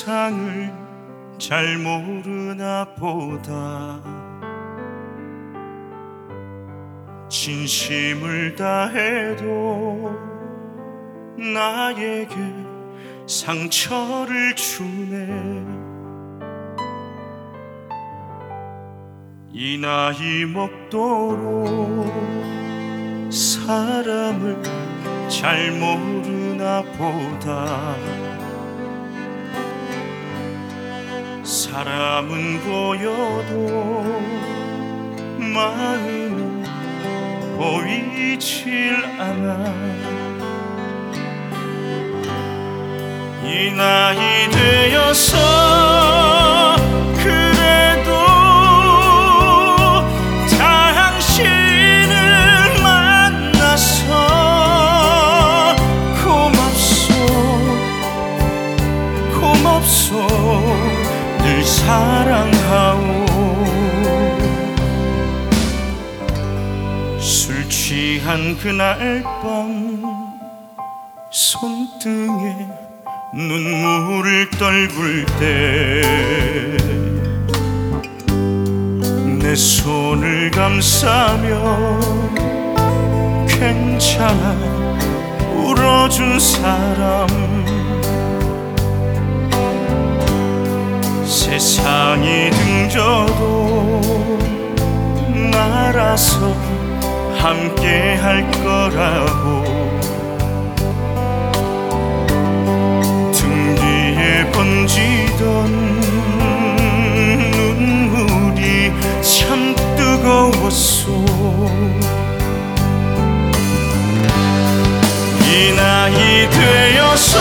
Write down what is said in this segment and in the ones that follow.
세상을 잘 모르나 보다. 진심을 다해도 나에게 상처를 주네. 이 나이 먹도록 사람을 잘 모르나 보다. 사람은 보여도 마음은 보이질 않아. 이 나이 되어서 그래도 당신을 만나서 고맙소 늘 사랑하오. 술 취한 그날 밤 손등에 눈물을 떨굴 때 내 손을 감싸며 괜찮아 울어준 사람. 세상이 등져도 말아서 함께 할 거라고. 등 뒤에 번지던 눈물이 참 뜨거웠소. 이 나이 되어서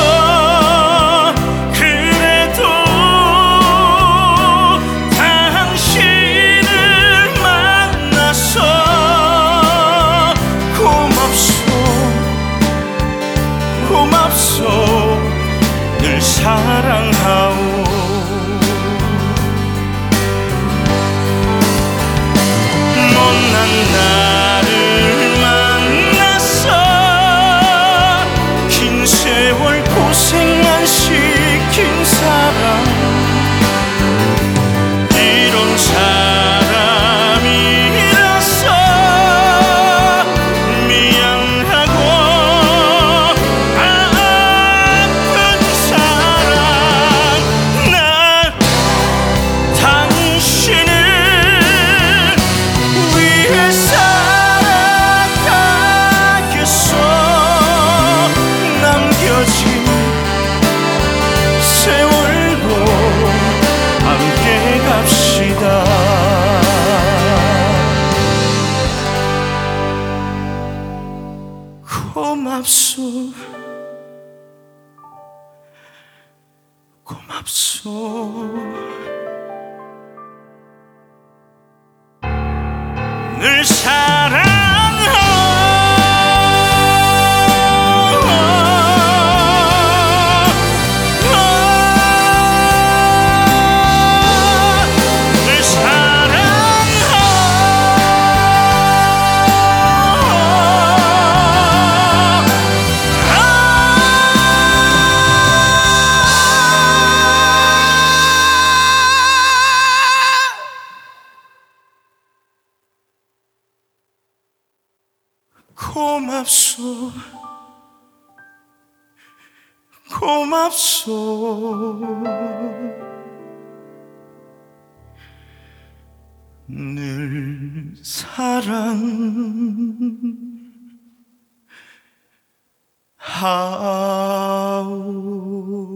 그래도 당신을 만나서 고맙소 늘 사랑하오. 못난 나를 만나서 긴 세월 고생 안 시킨 사람. 이런 사람이라서 미안하고 아픈 사랑. 난 당신을 위해 살아가겠소. 남겨진 세월도 함께 갑시다. 고맙소 늘 고맙소 늘 사랑하오.